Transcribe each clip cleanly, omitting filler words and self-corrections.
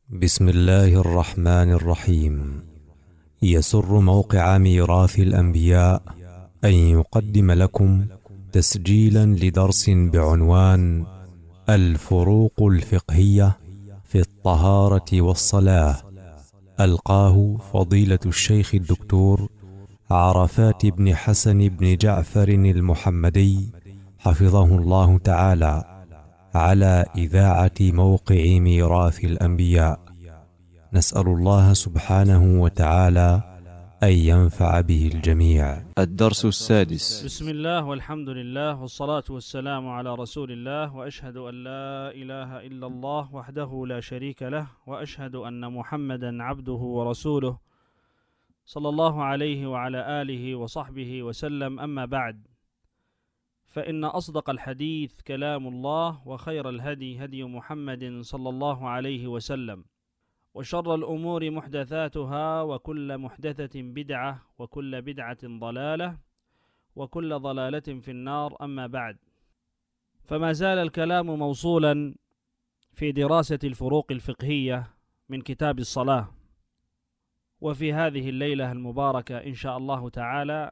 بسم الله الرحمن الرحيم. يسر موقع ميراث الأنبياء أن يقدم لكم تسجيلا لدرس بعنوان الفروق الفقهية في الطهارة والصلاة، ألقاه فضيلة الشيخ الدكتور عرفات بن حسن بن جعفر المحمدي حفظه الله تعالى، على إذاعة موقع ميراث الأنبياء. نسأل الله سبحانه وتعالى أن ينفع به الجميع. الدرس السادس. بسم الله والحمد لله والصلاة والسلام على رسول الله، وأشهد أن لا إله إلا الله وحده لا شريك له، وأشهد أن محمدا عبده ورسوله صلى الله عليه وعلى آله وصحبه وسلم. أما بعد، فإن أصدق الحديث كلام الله، وخير الهدي هدي محمد صلى الله عليه وسلم، وشر الأمور محدثاتها، وكل محدثة بدعة، وكل بدعة ضلالة، وكل ضلالة في النار. أما بعد، فما زال الكلام موصولا في دراسة الفروق الفقهية من كتاب الصلاة، وفي هذه الليلة المباركة إن شاء الله تعالى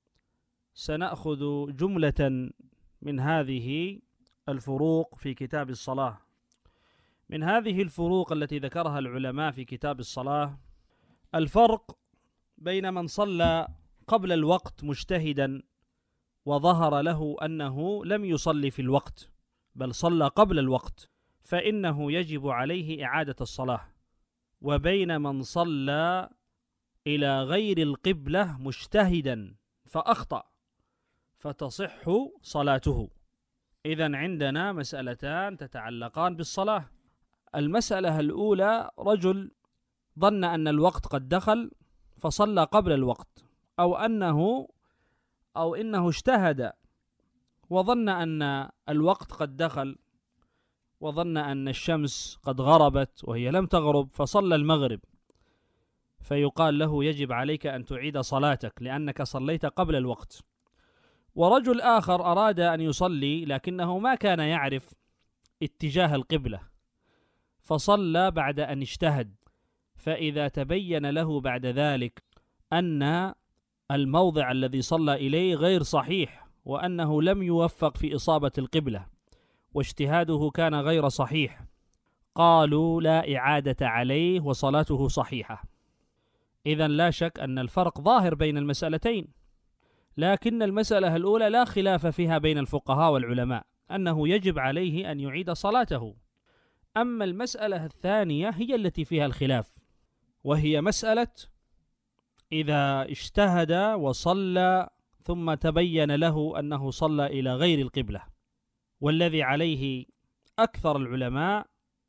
سنأخذ جملة من هذه الفروق في كتاب الصلاة. من هذه الفروق التي ذكرها العلماء في كتاب الصلاة الفرق بين من صلى قبل الوقت مجتهدا وظهر له أنه لم يصلي في الوقت بل صلى قبل الوقت، فإنه يجب عليه إعادة الصلاة، وبين من صلى إلى غير القبلة مجتهدا فأخطأ فتصح صلاته. إذن عندنا مسألتان تتعلقان بالصلاة. المسألة الأولى: رجل ظن أن الوقت قد دخل فصلى قبل الوقت، أو إنه اجتهد وظن أن الوقت قد دخل، وظن أن الشمس قد غربت وهي لم تغرب فصلى المغرب، فيقال له يجب عليك أن تعيد صلاتك لأنك صليت قبل الوقت. ورجل آخر أراد أن يصلي لكنه ما كان يعرف اتجاه القبلة فصلى بعد أن اجتهد، فإذا تبين له بعد ذلك أن الموضع الذي صلى إليه غير صحيح، وأنه لم يوفق في إصابة القبلة واجتهاده كان غير صحيح، قالوا لا إعادة عليه وصلاته صحيحة. إذن لا شك أن الفرق ظاهر بين المسألتين، لكن المسألة الأولى لا خلاف فيها بين الفقهاء والعلماء أنه يجب عليه أن يعيد صلاته. أما المسألة الثانية هي التي فيها الخلاف، وهي مسألة إذا اجتهد وصلى ثم تبين له أنه صلى إلى غير القبلة، والذي عليه أكثر العلماء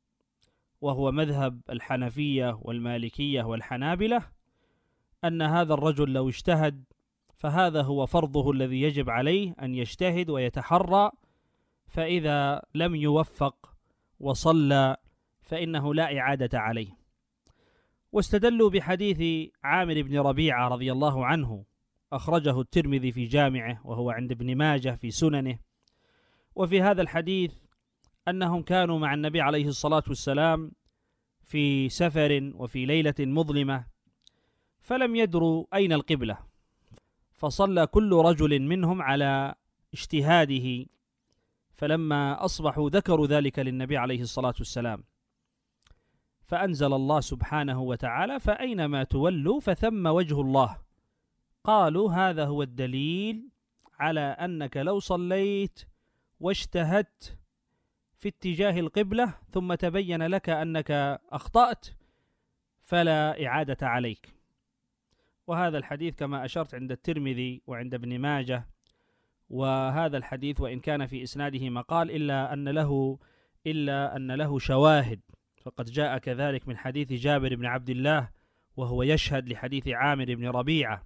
وهو مذهب الحنفية والمالكية والحنابلة أن هذا الرجل لو اجتهد فهذا هو فرضه الذي يجب عليه أن يجتهد ويتحرى، فإذا لم يوفق وصلى فإنه لا إعادة عليه. واستدلوا بحديث عامر بن ربيعة رضي الله عنه، أخرجه الترمذي في جامعه وهو عند ابن ماجه في سننه. وفي هذا الحديث أنهم كانوا مع النبي عليه الصلاة والسلام في سفر وفي ليلة مظلمة، فلم يدروا أين القبلة، فصلى كل رجل منهم على اجتهاده، فلما أصبحوا ذكروا ذلك للنبي عليه الصلاة والسلام، فأنزل الله سبحانه وتعالى: فأينما تولوا فثم وجه الله. قالوا هذا هو الدليل على أنك لو صليت واجتهدت في اتجاه القبلة ثم تبين لك أنك أخطأت فلا إعادة عليك. وهذا الحديث كما أشرت عند الترمذي وعند ابن ماجه، وهذا الحديث وإن كان في إسناده مقال إلا أن له شواهد، فقد جاء كذلك من حديث جابر بن عبد الله وهو يشهد لحديث عامر بن ربيعة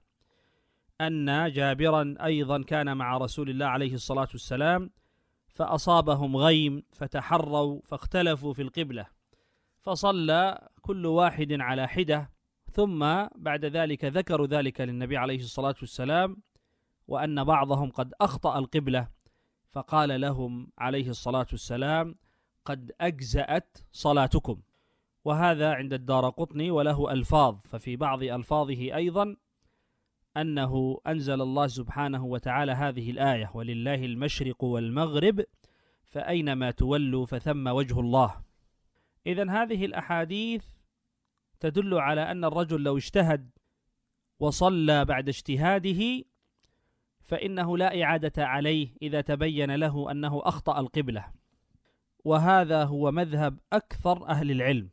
أن جابرا أيضا كان مع رسول الله عليه الصلاة والسلام فأصابهم غيم فتحروا فاختلفوا في القبلة، فصلى كل واحد على حدة، ثم بعد ذلك ذكروا ذلك للنبي عليه الصلاة والسلام وأن بعضهم قد أخطأ القبلة، فقال لهم عليه الصلاة والسلام: قد أجزأت صلاتكم. وهذا عند الدارقطني وله ألفاظ، ففي بعض ألفاظه أيضا أنه أنزل الله سبحانه وتعالى هذه الآية: ولله المشرق والمغرب فأينما تولوا فثم وجه الله. إذن هذه الأحاديث تدل على أن الرجل لو اجتهد وصلى بعد اجتهاده فإنه لا إعادة عليه إذا تبين له أنه أخطأ القبلة، وهذا هو مذهب أكثر أهل العلم.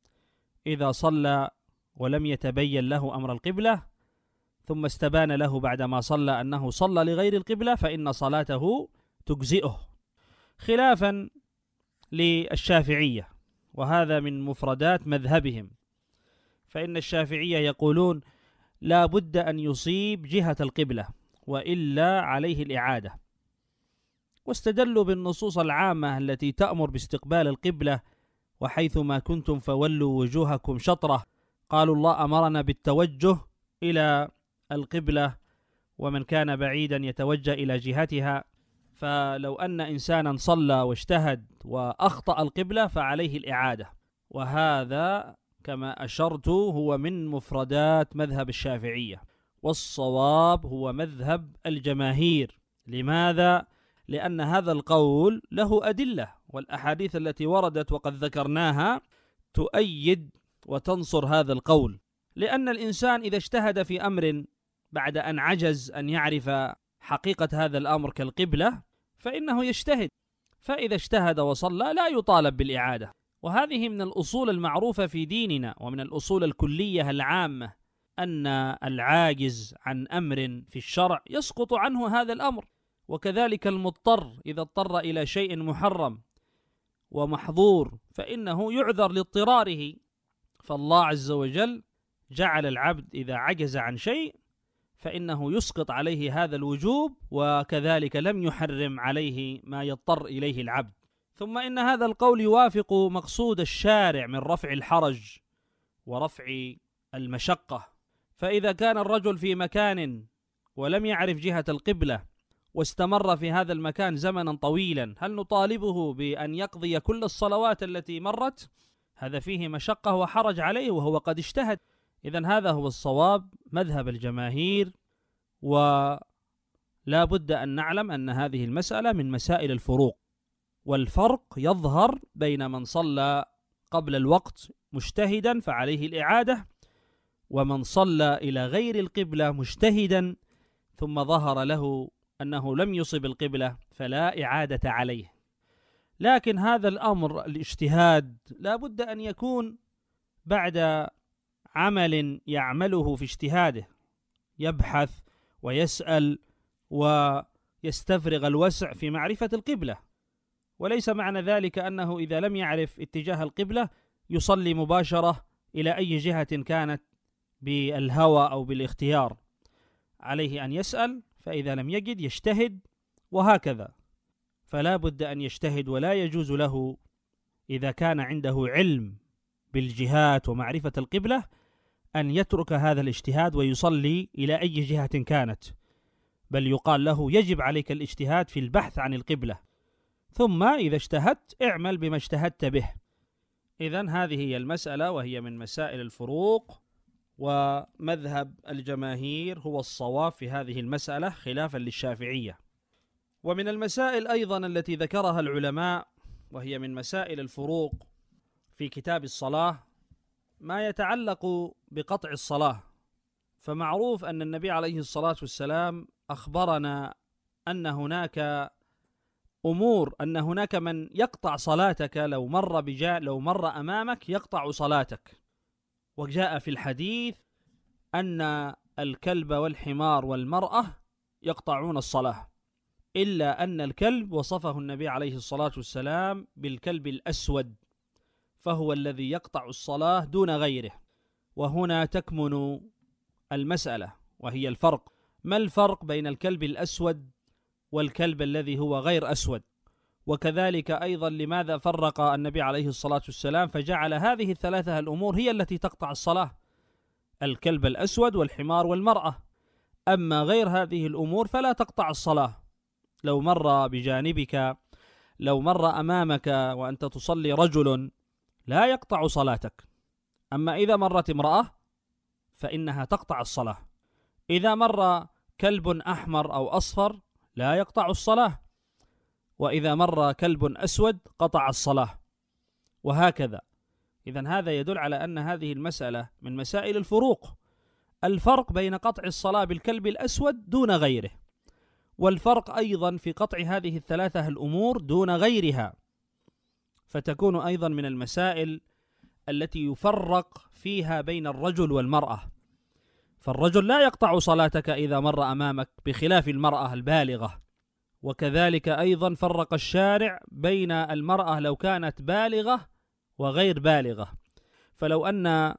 إذا صلى ولم يتبين له أمر القبلة ثم استبان له بعدما صلى أنه صلى لغير القبلة فإن صلاته تجزئه، خلافا للشافعية، وهذا من مفردات مذهبهم، فإن الشافعية يقولون لا بد أن يصيب جهة القبلة وإلا عليه الإعادة، واستدلوا بالنصوص العامة التي تأمر باستقبال القبلة: وحيثما كنتم فولوا وجوهكم شطرة. قالوا الله أمرنا بالتوجه إلى القبلة، ومن كان بعيدا يتوجه إلى جهتها، فلو أن إنسانا صلى واجتهد وأخطأ القبلة فعليه الإعادة، وهذا كما أشرت هو من مفردات مذهب الشافعية، والصواب هو مذهب الجماهير. لماذا؟ لأن هذا القول له أدلة، والأحاديث التي وردت وقد ذكرناها تؤيد وتنصر هذا القول. لأن الإنسان إذا اجتهد في أمر بعد أن عجز أن يعرف حقيقة هذا الأمر كالقبلة فإنه يجتهد، فإذا اجتهد وصلى لا يطالب بالإعادة. وهذه من الأصول المعروفة في ديننا، ومن الأصول الكلية العامة، أن العاجز عن أمر في الشرع يسقط عنه هذا الأمر، وكذلك المضطر إذا اضطر إلى شيء محرم ومحظور فإنه يعذر لاضطراره. فالله عز وجل جعل العبد إذا عجز عن شيء فإنه يسقط عليه هذا الوجوب، وكذلك لم يحرم عليه ما يضطر إليه العبد. ثم إن هذا القول يوافق مقصود الشارع من رفع الحرج ورفع المشقة. فإذا كان الرجل في مكان ولم يعرف جهة القبلة واستمر في هذا المكان زمنا طويلا، هل نطالبه بأن يقضي كل الصلوات التي مرت؟ هذا فيه مشقة وحرج عليه وهو قد اجتهد. إذن هذا هو الصواب، مذهب الجماهير. ولا بد أن نعلم أن هذه المسألة من مسائل الفروق، والفرق يظهر بين من صلى قبل الوقت مجتهدا فعليه الإعادة، ومن صلى إلى غير القبلة مجتهدا ثم ظهر له أنه لم يصب القبلة فلا إعادة عليه. لكن هذا الأمر الاجتهاد لا بد أن يكون بعد عمل يعمله في اجتهاده، يبحث ويسأل ويستفرغ الوسع في معرفة القبلة، وليس معنى ذلك أنه إذا لم يعرف اتجاه القبلة يصلي مباشرة إلى أي جهة كانت بالهوى أو بالاختيار. عليه أن يسأل، فإذا لم يجد يجتهد، وهكذا. فلا بد أن يجتهد، ولا يجوز له إذا كان عنده علم بالجهات ومعرفة القبلة أن يترك هذا الاجتهاد ويصلي إلى أي جهة كانت، بل يقال له يجب عليك الاجتهاد في البحث عن القبلة، ثم إذا اجتهدت اعمل بما اجتهدت به. إذن هذه هي المسألة، وهي من مسائل الفروق، ومذهب الجماهير هو الصواب في هذه المسألة خلافا للشافعية. ومن المسائل أيضا التي ذكرها العلماء وهي من مسائل الفروق في كتاب الصلاة ما يتعلق بقطع الصلاة. فمعروف أن النبي عليه الصلاة والسلام أخبرنا أن هناك أمور، أن هناك من يقطع صلاتك لو مر أمامك يقطع صلاتك. وجاء في الحديث أن الكلب والحمار والمرأة يقطعون الصلاة، إلا أن الكلب وصفه النبي عليه الصلاة والسلام بالكلب الأسود، فهو الذي يقطع الصلاة دون غيره. وهنا تكمن المسألة، وهي الفرق. ما الفرق بين الكلب الأسود والكلب الذي هو غير أسود؟ وكذلك أيضا لماذا فرق النبي عليه الصلاة والسلام فجعل هذه الثلاثة الأمور هي التي تقطع الصلاة؟ الكلب الأسود والحمار والمرأة. أما غير هذه الأمور فلا تقطع الصلاة. لو مر بجانبك، لو مر أمامك وأنت تصلي رجل لا يقطع صلاتك، أما إذا مرت امرأة فإنها تقطع الصلاة. إذا مر كلب أحمر أو أصفر لا يقطع الصلاة، وإذا مر كلب أسود قطع الصلاة، وهكذا. إذن هذا يدل على أن هذه المسألة من مسائل الفروق، الفرق بين قطع الصلاة بالكلب الأسود دون غيره، والفرق أيضا في قطع هذه الثلاثة الأمور دون غيرها، فتكون أيضا من المسائل التي يفرق فيها بين الرجل والمرأة. فالرجل لا يقطع صلاتك إذا مر أمامك بخلاف المرأة البالغة. وكذلك أيضا فرق الشارع بين المرأة لو كانت بالغة وغير بالغة، فلو أن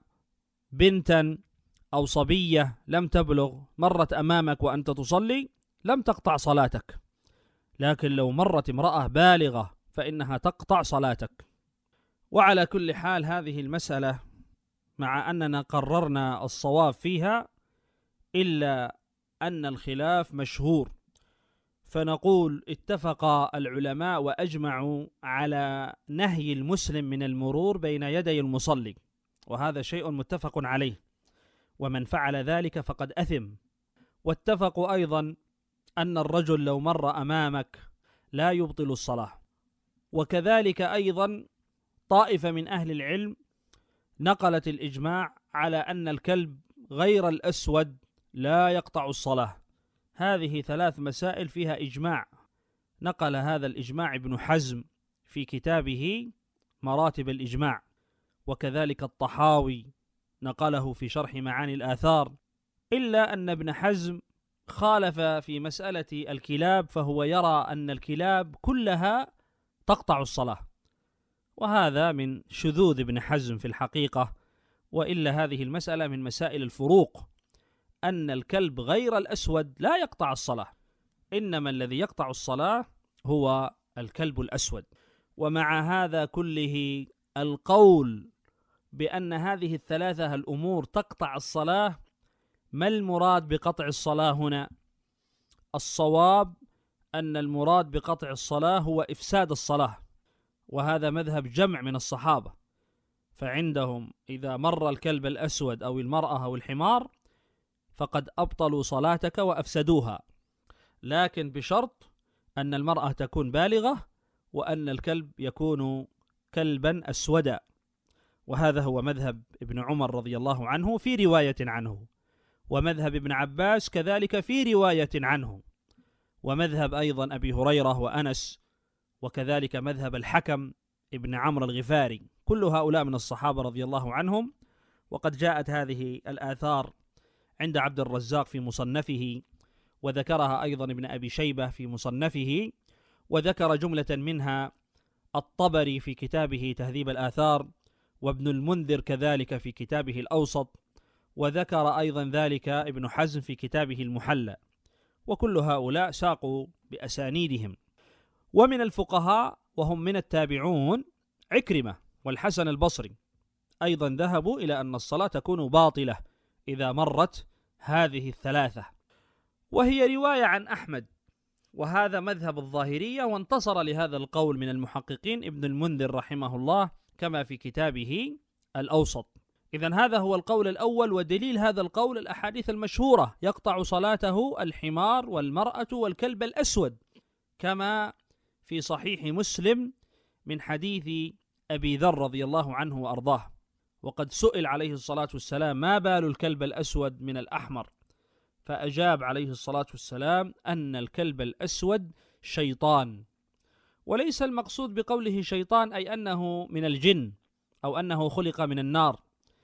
بنتا أو صبية لم تبلغ مرت أمامك وأنت تصلي لم تقطع صلاتك، لكن لو مرت امرأة بالغة فإنها تقطع صلاتك. وعلى كل حال هذه المسألة مع أننا قررنا الصواب فيها إلا أن الخلاف مشهور، فنقول اتفق العلماء وأجمعوا على نهي المسلم من المرور بين يدي المصلي، وهذا شيء متفق عليه، ومن فعل ذلك فقد أثم. واتفقوا أيضا أن الرجل لو مر أمامك لا يبطل الصلاة. وكذلك أيضا طائفة من أهل العلم نقلت الإجماع على أن الكلب غير الأسود لا يقطع الصلاة. هذه ثلاث مسائل فيها إجماع، نقل هذا الإجماع ابن حزم في كتابه مراتب الإجماع، وكذلك الطحاوي نقله في شرح معاني الآثار، إلا أن ابن حزم خالف في مسألة الكلاب، فهو يرى أن الكلاب كلها تقطع الصلاة، وهذا من شذوذ ابن حزم في الحقيقة. وإلا هذه المسألة من مسائل الفروق، أن الكلب غير الأسود لا يقطع الصلاة، إنما الذي يقطع الصلاة هو الكلب الأسود. ومع هذا كله القول بأن هذه الثلاثة الأمور تقطع الصلاة، ما المراد بقطع الصلاة هنا؟ الصواب أن المراد بقطع الصلاة هو إفساد الصلاة، وهذا مذهب جمع من الصحابة، فعندهم إذا مر الكلب الأسود أو المرأة أو الحمار فقد أبطلوا صلاتك وأفسدوها، لكن بشرط أن المرأة تكون بالغة وأن الكلب يكون كلبا أسودا، وهذا هو مذهب ابن عمر رضي الله عنه في رواية عنه، ومذهب ابن عباس كذلك في رواية عنه، ومذهب أيضا أبي هريرة وأنس، وكذلك مذهب الحكم ابن عمرو الغفاري، كل هؤلاء من الصحابة رضي الله عنهم. وقد جاءت هذه الآثار عند عبد الرزاق في مصنفه، وذكرها أيضا ابن أبي شيبة في مصنفه، وذكر جملة منها الطبري في كتابه تهذيب الآثار، وابن المنذر كذلك في كتابه الأوسط، وذكر أيضا ذلك ابن حزم في كتابه المحلى، وكل هؤلاء ساقوا بأسانيدهم. ومن الفقهاء وهم من التابعون عكرمة والحسن البصري أيضا ذهبوا إلى أن الصلاة تكون باطلة إذا مرت هذه الثلاثة، وهي رواية عن أحمد، وهذا مذهب الظاهرية، وانتصر لهذا القول من المحققين ابن المنذر رحمه الله كما في كتابه الأوسط. إذن هذا هو القول الأول، ودليل هذا القول الأحاديث المشهورة: يقطع صلاته الحمار والمرأة والكلب الأسود، كما في صحيح مسلم من حديث أبي ذر رضي الله عنه وأرضاه. وقد سئل عليه الصلاة والسلام: ما بال الكلب الأسود من الأحمر؟ فأجاب عليه الصلاة والسلام أن الكلب الأسود شيطان. وليس المقصود بقوله شيطان أي أنه من الجن أو أنه خلق من النار،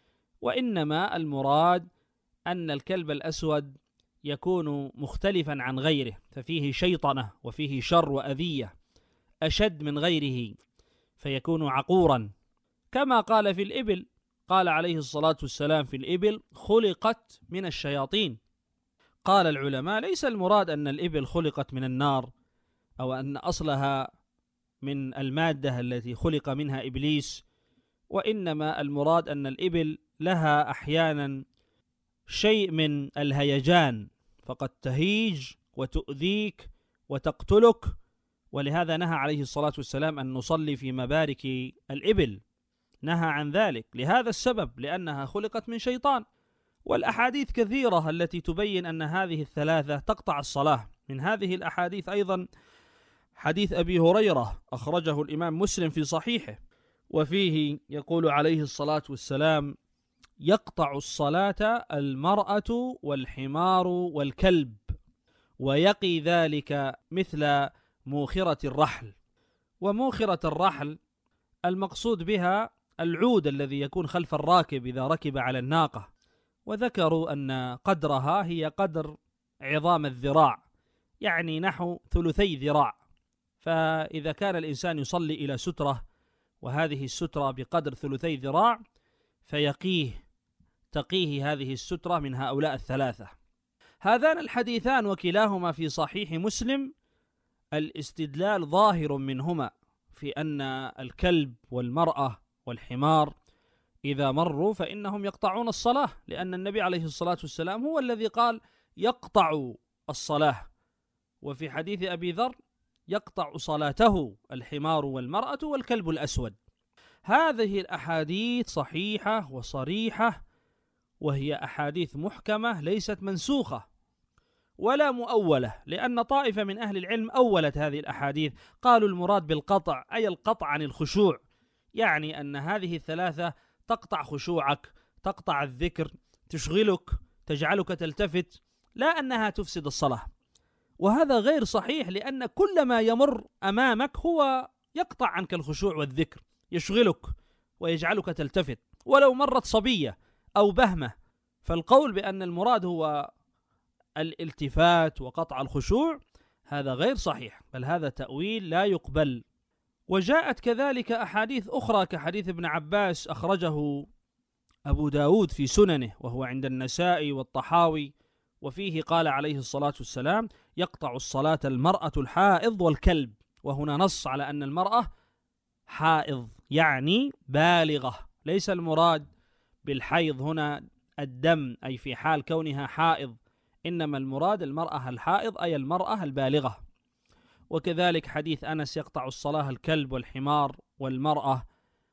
وإنما المراد أن الكلب الأسود يكون مختلفا عن غيره، ففيه شيطنة وفيه شر وأذية أشد من غيره، فيكون عقورا. كما قال في الإبل، قال عليه الصلاة والسلام في الإبل: خلقت من الشياطين. قال العلماء: ليس المراد أن الإبل خلقت من النار أو أن أصلها من المادة التي خلق منها إبليس، وإنما المراد أن الإبل لها أحيانا شيء من الهيجان، فقد تهيج وتؤذيك وتقتلك، ولهذا نهى عليه الصلاة والسلام أن نصلي في مبارك الإبل، نهى عن ذلك لهذا السبب، لأنها خلقت من شيطان. والأحاديث كثيرة التي تبين أن هذه الثلاثة تقطع الصلاة. من هذه الأحاديث أيضا حديث أبي هريرة أخرجه الإمام مسلم في صحيحه، وفيه يقول عليه الصلاة والسلام: يقطع الصلاة المرأة والحمار والكلب، ويقي ذلك مثل موخرة الرحل. وموخرة الرحل المقصود بها العود الذي يكون خلف الراكب إذا ركب على الناقة، وذكروا أن قدرها هي قدر عظام الذراع، يعني نحو 3 ذراع. فإذا كان الإنسان يصلي إلى سترة وهذه السترة بقدر 3 ذراع تقيه هذه السترة من هؤلاء الثلاثة. هذان الحديثان وكلاهما في صحيح مسلم، الاستدلال ظاهر منهما في أن الكلب والمرأة والحمار إذا مروا فإنهم يقطعون الصلاة، لأن النبي عليه الصلاة والسلام هو الذي قال يقطع الصلاة. وفي حديث أبي ذر: يقطع صلاته الحمار والمرأة والكلب الأسود. هذه الأحاديث صحيحة وصريحة، وهي أحاديث محكمة ليست منسوخة ولا مؤولة، لأن طائفة من أهل العلم أولت هذه الأحاديث، قالوا المراد بالقطع أي القطع عن الخشوع، يعني أن هذه الثلاثة تقطع خشوعك، تقطع الذكر، تشغلك، تجعلك تلتفت، لا أنها تفسد الصلاة. وهذا غير صحيح، لأن كل ما يمر أمامك هو يقطع عنك الخشوع والذكر، يشغلك ويجعلك تلتفت، ولو مرت صبية أو بهمة. فالقول بأن المراد هو الالتفات وقطع الخشوع هذا غير صحيح، بل هذا تأويل لا يقبل. وجاءت كذلك أحاديث أخرى كحديث ابن عباس أخرجه أبو داود في سننه، وهو عند النسائي والطحاوي، وفيه قال عليه الصلاة والسلام: يقطع الصلاة المرأة الحائض والكلب. وهنا نص على أن المرأة حائض يعني بالغة، ليس المراد بالحيض هنا الدم أي في حال كونها حائض، إنما المراد المرأة الحائض أي المرأة البالغة. وكذلك حديث أنس: يقطع الصلاة الكلب والحمار والمرأة،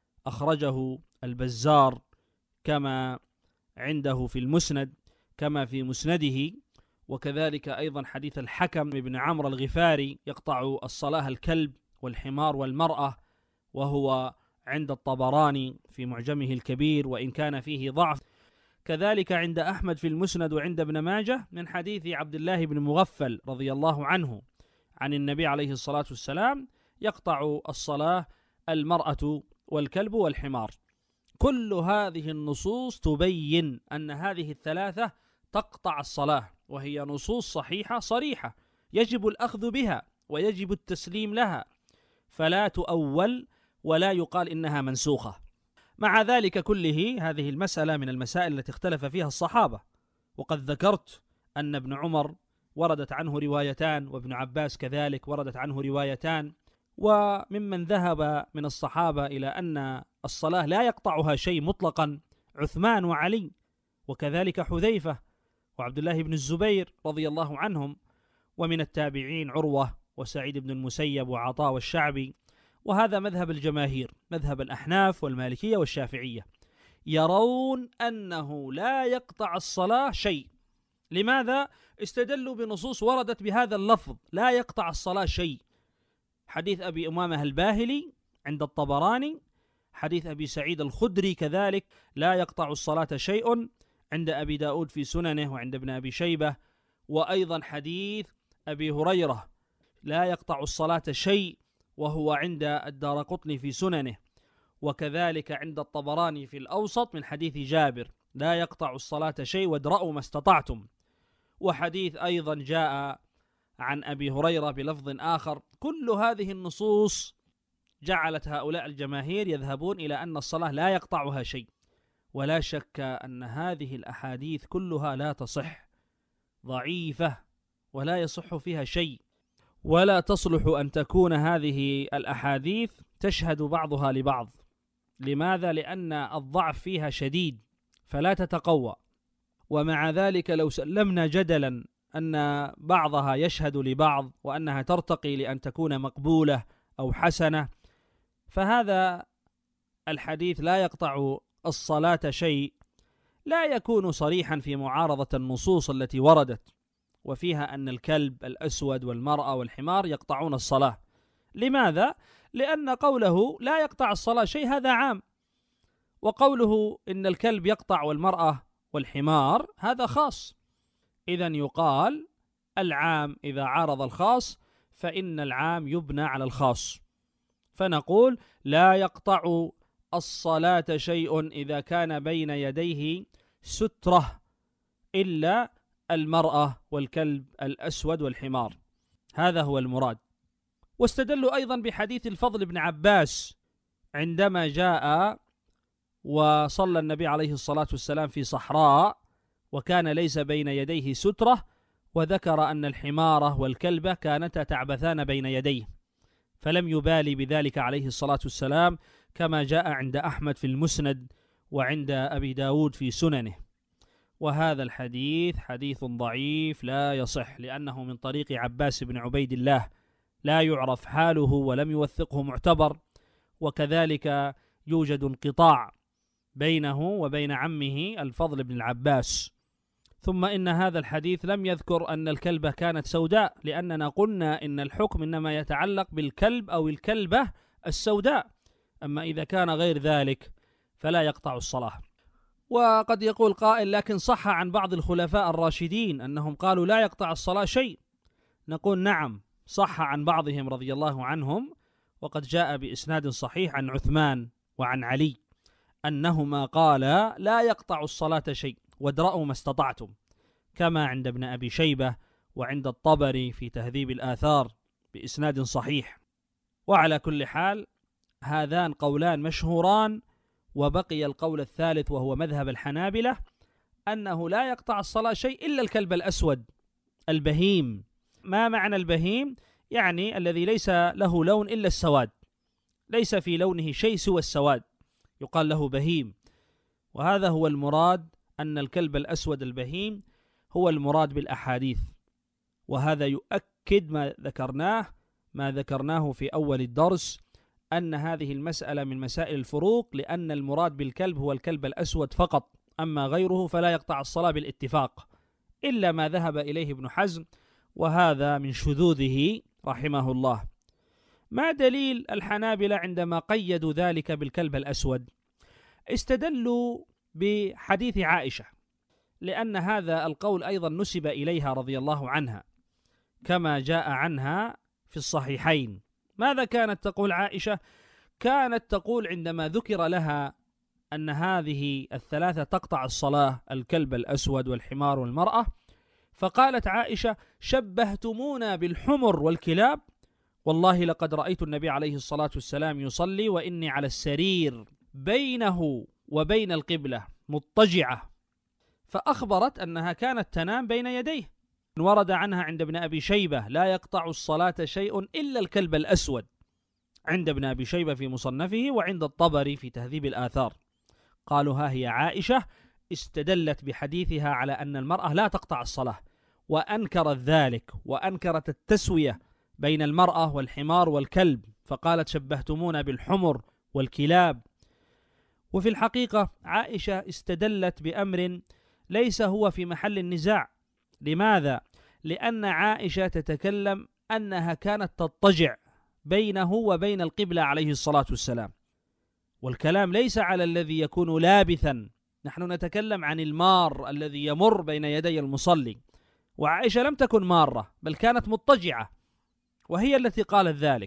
أخرجه البزار كما عنده في المسند كما في مسنده. وكذلك أيضا حديث الحكم بن عمرو الغفاري: يقطع الصلاة الكلب والحمار والمرأة، وهو عند الطبراني في معجمه الكبير وإن كان فيه ضعف. كذلك عند أحمد في المسند وعند ابن ماجه من حديث عبد الله بن مغفل رضي الله عنه عن النبي عليه الصلاة والسلام: يقطع الصلاة المرأة والكلب والحمار. كل هذه النصوص تبين أن هذه الثلاثة تقطع الصلاة، وهي نصوص صحيحة صريحة يجب الأخذ بها ويجب التسليم لها، فلا تؤول ولا يقال إنها منسوخة. مع ذلك كله هذه المسألة من المسائل التي اختلف فيها الصحابة، وقد ذكرت أن ابن عمر وردت عنه روايتان، وابن عباس كذلك وردت عنه روايتان. وممن ذهب من الصحابة إلى أن الصلاة لا يقطعها شيء مطلقا عثمان وعلي، وكذلك حذيفة وعبد الله بن الزبير رضي الله عنهم، ومن التابعين عروة وسعيد بن المسيب وعطاء والشعبي. وهذا مذهب الجماهير، مذهب الأحناف والمالكية والشافعية، يرون أنه لا يقطع الصلاة شيء. لماذا؟ استدلوا بنصوص وردت بهذا اللفظ: لا يقطع الصلاة شيء. حديث أبي أمامة الباهلي عند الطبراني، حديث أبي سعيد الخدري كذلك: لا يقطع الصلاة شيء، عند أبي داود في سننه وعند ابن أبي شيبة. وأيضا حديث أبي هريرة: لا يقطع الصلاة شيء، وهو عند الدارقطني في سننه. وكذلك عند الطبراني في الأوسط من حديث جابر: لا يقطع الصلاة شيء وادرأوا ما استطعتم. وحديث أيضا جاء عن أبي هريرة بلفظ آخر. كل هذه النصوص جعلت هؤلاء الجماهير يذهبون إلى أن الصلاة لا يقطعها شيء، ولا شك أن هذه الأحاديث كلها لا تصح، ضعيفة ولا يصح فيها شيء، ولا تصلح أن تكون هذه الأحاديث تشهد بعضها لبعض. لماذا؟ لأن الضعف فيها شديد فلا تتقوى. ومع ذلك لو سلمنا جدلا أن بعضها يشهد لبعض وأنها ترتقي لأن تكون مقبولة أو حسنة، فهذا الحديث لا يقطع الصلاة شيء لا يكون صريحا في معارضة النصوص التي وردت وفيها أن الكلب الأسود والمرأة والحمار يقطعون الصلاة. لماذا؟ لأن قوله لا يقطع الصلاة شيء هذا عام، وقوله إن الكلب يقطع والمرأة والحمار هذا خاص. إذن يقال العام إذا عارض الخاص فإن العام يبنى على الخاص، فنقول لا يقطع الصلاة شيء إذا كان بين يديه سترة إلا المرأة والكلب الأسود والحمار، هذا هو المراد. واستدلوا أيضا بحديث الفضل بن عباس عندما جاء وصلى النبي عليه الصلاة والسلام في صحراء وكان ليس بين يديه سترة، وذكر أن الحمارة والكلبة كانتا تعبثان بين يديه، فلم يبالي بذلك عليه الصلاة والسلام، كما جاء عند أحمد في المسند وعند أبي داود في سننه. وهذا الحديث حديث ضعيف لا يصح، لأنه من طريق عباس بن عبيد الله لا يعرف حاله ولم يوثقه معتبر، وكذلك يوجد انقطاع بينه وبين عمه الفضل بن العباس. ثم إن هذا الحديث لم يذكر أن الكلبة كانت سوداء، لأننا قلنا إن الحكم إنما يتعلق بالكلب أو الكلبة السوداء، أما إذا كان غير ذلك فلا يقطع الصلاة. وقد يقول قائل لكن صح عن بعض الخلفاء الراشدين أنهم قالوا لا يقطع الصلاة شيء. نقول نعم، صح عن بعضهم رضي الله عنهم، وقد جاء بإسناد صحيح عن عثمان وعن علي أنهما قالا لا يقطع الصلاة شيء وادرأوا ما استطعتم، كما عند ابن أبي شيبة وعند الطبري في تهذيب الآثار بإسناد صحيح. وعلى كل حال هذان قولان مشهوران، وبقي القول الثالث وهو مذهب الحنابلة أنه لا يقطع الصلاة شيء إلا الكلب الأسود البهيم. ما معنى البهيم؟ يعني الذي ليس له لون إلا السواد، ليس في لونه شيء سوى السواد، يقال له بهيم. وهذا هو المراد، أن الكلب الأسود البهيم هو المراد بالأحاديث، وهذا يؤكد ما ذكرناه في أول الدرس، أن هذه المسألة من مسائل الفروق، لأن المراد بالكلب هو الكلب الأسود فقط، أما غيره فلا يقطع الصلاة بالاتفاق، إلا ما ذهب إليه ابن حزم، وهذا من شذوذه رحمه الله. ما دليل الحنابلة عندما قيدوا ذلك بالكلب الأسود؟ استدلوا بحديث عائشة، لأن هذا القول أيضا نسب إليها رضي الله عنها كما جاء عنها في الصحيحين. ماذا كانت تقول عائشة؟ كانت تقول عندما ذكر لها أن هذه الثلاثة تقطع الصلاة، الكلب الأسود والحمار والمرأة، فقالت عائشة شبهتمونا بالحمر والكلاب، والله لقد رأيت النبي عليه الصلاة والسلام يصلي وإني على السرير بينه وبين القبلة مضطجعة، فأخبرت أنها كانت تنام بين يديه. ورد عنها عند ابن أبي شيبة لا يقطع الصلاة شيء إلا الكلب الأسود، عند ابن أبي شيبة في مصنفه وعند الطبري في تهذيب الآثار. قالوا ها هي عائشة استدلت بحديثها على أن المرأة لا تقطع الصلاة، وأنكرت ذلك، وأنكرت التسوية بين المرأة والحمار والكلب، فقالت شبهتمونا بالحمر والكلاب. وفي الحقيقة عائشة استدلت بأمر ليس هو في محل النزاع. لماذا؟ لأن عائشة تتكلم أنها كانت تضطجع بينه وبين القبلة عليه الصلاة والسلام، والكلام ليس على الذي يكون لابثا، نحن نتكلم عن المار الذي يمر بين يدي المصلي، وعائشة لم تكن مارة بل كانت مضطجعة، وهي التي قالت ذلك.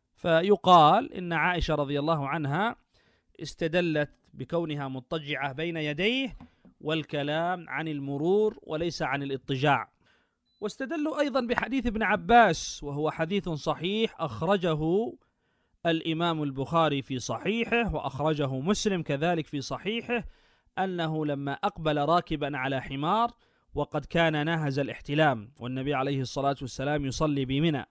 فيقال إن عائشة رضي الله عنها استدلت بكونها مضطجعة بين يديه، والكلام عن المرور وليس عن الاضطجاع. واستدلوا أيضا بحديث ابن عباس، وهو حديث صحيح أخرجه الإمام البخاري في صحيحه، وأخرجه مسلم كذلك في صحيحه، أنه لما أقبل راكبا على حمار وقد كان ناهز الاحتلام، والنبي عليه الصلاة والسلام يصلي بمنى،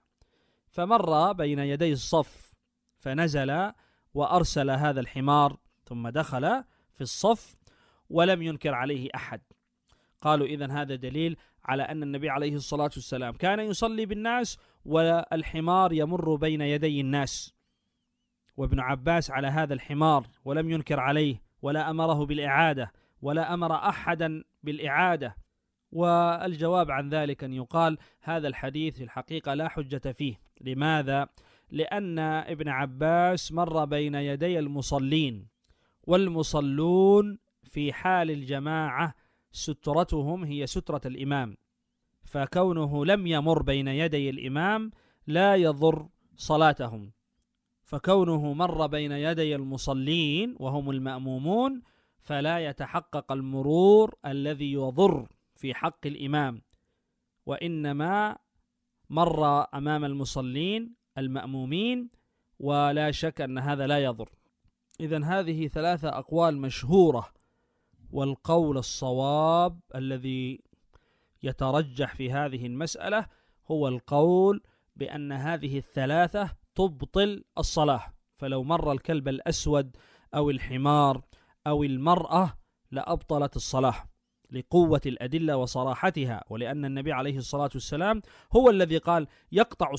فمر بين يدي الصف فنزل وأرسل هذا الحمار ثم دخل في الصف ولم ينكر عليه أحد. قالوا إذن هذا دليل على أن النبي عليه الصلاة والسلام كان يصلي بالناس والحمار يمر بين يدي الناس، وابن عباس على هذا الحمار ولم ينكر عليه ولا أمره بالإعادة ولا أمر أحدا بالإعادة. والجواب عن ذلك أن يقال هذا الحديث في الحقيقة لا حجة فيه. لماذا؟ لأن ابن عباس مر بين يدي المصلين، والمصلون في حال الجماعة سترتهم هي سترة الإمام، فكونه لم يمر بين يدي الإمام لا يضر صلاتهم، فكونه مر بين يدي المصلين وهم المأمومون فلا يتحقق المرور الذي يضر في حق الإمام، وإنما مر أمام المصلين المأمومين، ولا شك أن هذا لا يضر. إذن هذه 3 أقوال مشهورة، والقول الصواب الذي يترجح في هذه المسألة هو القول بأن هذه 3 تبطل الصلاة. فلو مر الكلب الأسود أو الحمار أو المرأة لأبطلت الصلاة لقوة الأدلة وصراحتها، ولأن النبي عليه الصلاة والسلام هو الذي قال يقطع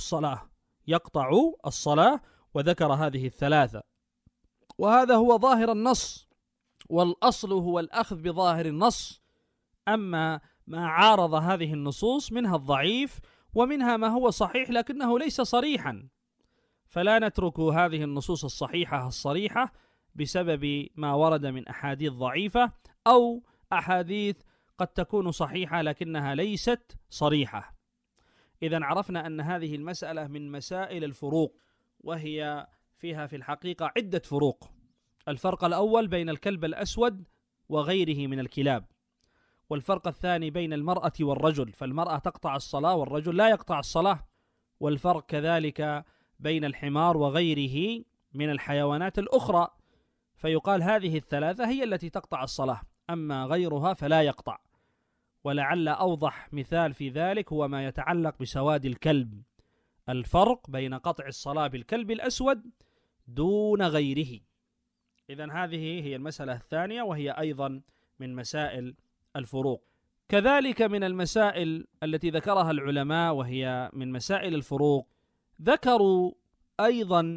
الصلاة وذكر هذه 3، وهذا هو ظاهر النص، والأصل هو الأخذ بظاهر النص. أما ما عارض هذه النصوص منها الضعيف ومنها ما هو صحيح لكنه ليس صريحا، فلا نترك هذه النصوص الصحيحة الصريحة بسبب ما ورد من أحاديث ضعيفة أو أحاديث قد تكون صحيحة لكنها ليست صريحة. إذن عرفنا أن هذه المسألة من مسائل الفروق، وهي فيها في الحقيقة عدة فروق. الفرق الأول بين الكلب الأسود وغيره من الكلاب، والفرق الثاني بين المرأة والرجل، فالمرأة تقطع الصلاة والرجل لا يقطع الصلاة، والفرق كذلك بين الحمار وغيره من الحيوانات الأخرى، فيقال هذه 3 هي التي تقطع الصلاة، أما غيرها فلا يقطع. ولعل أوضح مثال في ذلك هو ما يتعلق بسواد الكلب، الفرق بين قطع الصلاة بالكلب الأسود دون غيره. إذن هذه هي المسألة الثانية، وهي أيضا من مسائل الفروق. كذلك من المسائل التي ذكرها العلماء وهي من مسائل الفروق، ذكروا أيضا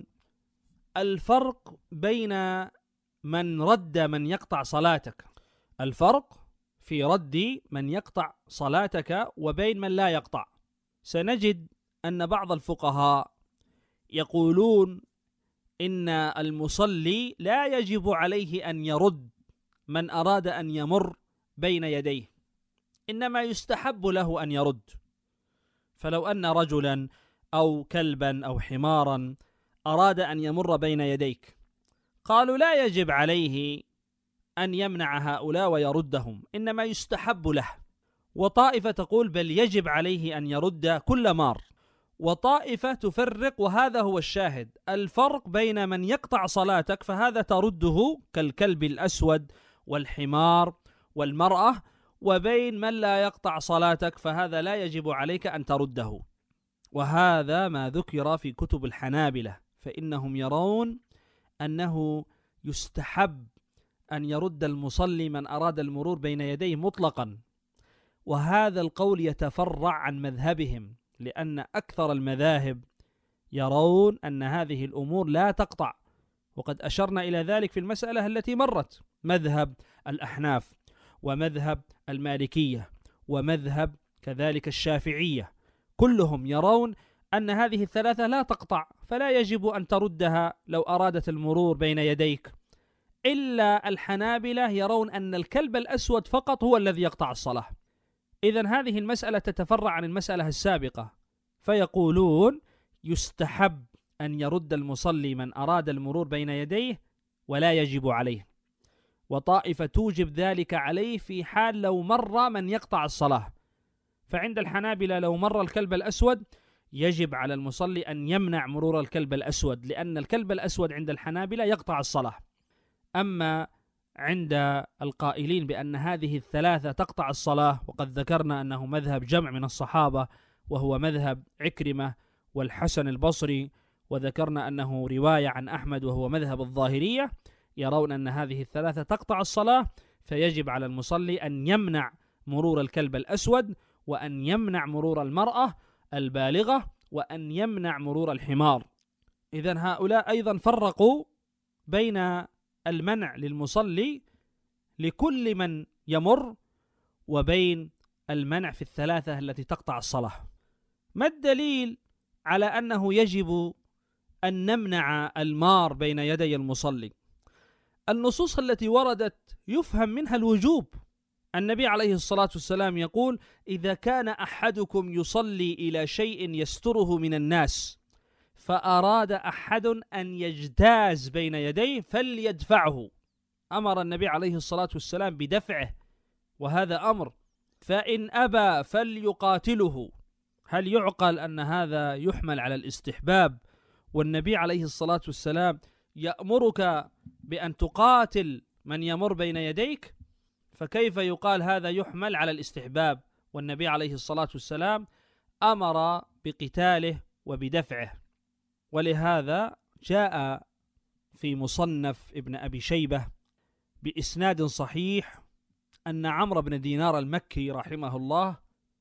الفرق بين من رد من يقطع صلاتك، الفرق في رد من يقطع صلاتك وبين من لا يقطع. سنجد أن بعض الفقهاء يقولون إن المصلي لا يجب عليه أن يرد من أراد أن يمر بين يديه، إنما يستحب له أن يرد. فلو أن رجلا أو كلبا أو حمارا أراد أن يمر بين يديك، قالوا لا يجب عليه أن يمنع هؤلاء ويردهم، إنما يستحب له. وطائفة تقول بل يجب عليه أن يرد كل مار، وطائفة تفرق، وهذا هو الشاهد، الفرق بين من يقطع صلاتك فهذا ترده كالكلب الأسود والحمار والمرأة، وبين من لا يقطع صلاتك فهذا لا يجب عليك أن ترده. وهذا ما ذكر في كتب الحنابلة، فإنهم يرون أنه يستحب أن يرد المصلي من أراد المرور بين يديه مطلقا، وهذا القول يتفرع عن مذهبهم، لأن أكثر المذاهب يرون أن هذه الأمور لا تقطع، وقد أشرنا إلى ذلك في المسألة التي مرت، مذهب الأحناف ومذهب المالكية ومذهب كذلك الشافعية، كلهم يرون أن هذه 3 لا تقطع، فلا يجب أن تردها لو أرادت المرور بين يديك، إلا الحنابلة يرون أن الكلب الأسود فقط هو الذي يقطع الصلاة. إذن هذه المسألة تتفرع عن المسألة السابقة، فيقولون يستحب أن يرد المصلي من أراد المرور بين يديه ولا يجب عليه، وطائفة توجب ذلك عليه في حال لو مر من يقطع الصلاة. فعند الحنابلة لو مر الكلب الأسود يجب على المصلي أن يمنع مرور الكلب الأسود، لأن الكلب الأسود عند الحنابلة يقطع الصلاة. أما عند القائلين بأن هذه 3 تقطع الصلاة، وقد ذكرنا أنه مذهب جمع من الصحابة وهو مذهب عكرمة والحسن البصري، وذكرنا أنه رواية عن أحمد وهو مذهب الظاهرية، يرون أن هذه 3 تقطع الصلاة، فيجب على المصلي أن يمنع مرور الكلب الأسود، وأن يمنع مرور المرأة البالغة، وأن يمنع مرور الحمار. إذن هؤلاء أيضا فرقوا بين المنع للمصلي لكل من يمر وبين المنع في الثلاثة التي تقطع الصلاة. ما الدليل على أنه يجب أن نمنع المار بين يدي المصلي؟ النصوص التي وردت يفهم منها الوجوب. النبي عليه الصلاة والسلام يقول: إذا كان أحدكم يصلي إلى شيء يستره من الناس فأراد أحد أن يجتاز بين يديه فليدفعه. أمر النبي عليه الصلاة والسلام بدفعه، وهذا أمر. فإن أبى فليقاتله. هل يعقل أن هذا يحمل على الاستحباب والنبي عليه الصلاة والسلام يأمرك بأن تقاتل من يمر بين يديك؟ فكيف يقال هذا يحمل على الاستحباب والنبي عليه الصلاة والسلام أمر بقتاله وبدفعه؟ ولهذا جاء في مصنف ابن أبي شيبة بإسناد صحيح أن عمرو بن دينار المكي رحمه الله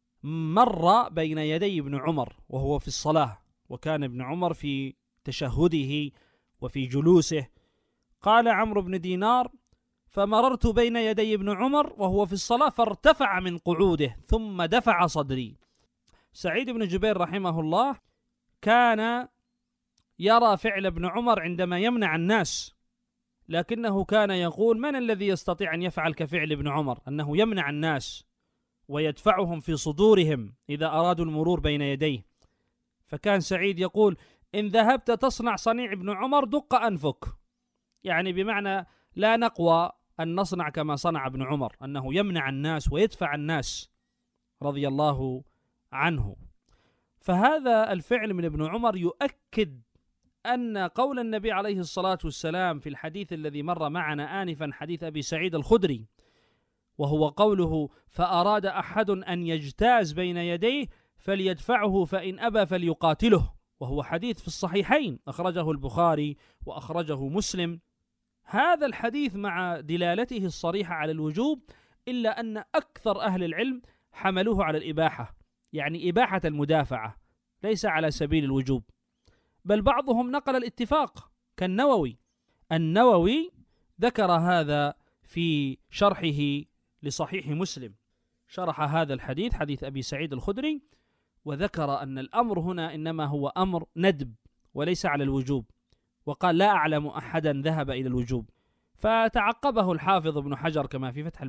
مر بين يدي ابن عمر وهو في الصلاة، وكان ابن عمر في تشهده وفي جلوسه. قال عمرو بن دينار: فمررت بين يدي ابن عمر وهو في الصلاة فارتفع من قعوده ثم دفع صدري. سعيد بن جبير رحمه الله كان يرى فعل ابن عمر عندما يمنع الناس، لكنه كان يقول: من الذي يستطيع أن يفعل كفعل ابن عمر، أنه يمنع الناس ويدفعهم في صدورهم إذا أرادوا المرور بين يديه؟ فكان سعيد يقول: إن ذهبت تصنع صنيع ابن عمر دق أنفك، يعني بمعنى لا نقوى أن نصنع كما صنع ابن عمر، أنه يمنع الناس ويدفع الناس رضي الله عنه. فهذا الفعل من ابن عمر يؤكد أن قول النبي عليه الصلاة والسلام في الحديث الذي مر معنا آنفا، حديث أبي سعيد الخدري، وهو قوله: فأراد أحد أن يجتاز بين يديه فليدفعه فإن أبى فليقاتله، وهو حديث في الصحيحين أخرجه البخاري وأخرجه مسلم. هذا الحديث مع دلالته الصريحة على الوجوب، إلا أن أكثر أهل العلم حملوه على الإباحة، يعني إباحة المدافعة، ليس على سبيل الوجوب. بل بعضهم نقل الاتفاق كالنووي. النووي ذكر هذا في شرحه لصحيح مسلم، شرح هذا الحديث، حديث أبي سعيد الخدري، وذكر أن الأمر هنا إنما هو أمر ندب وليس على الوجوب، وقال: لا أعلم أحدا ذهب إلى الوجوب. فتعقبه الحافظ ابن حجر كما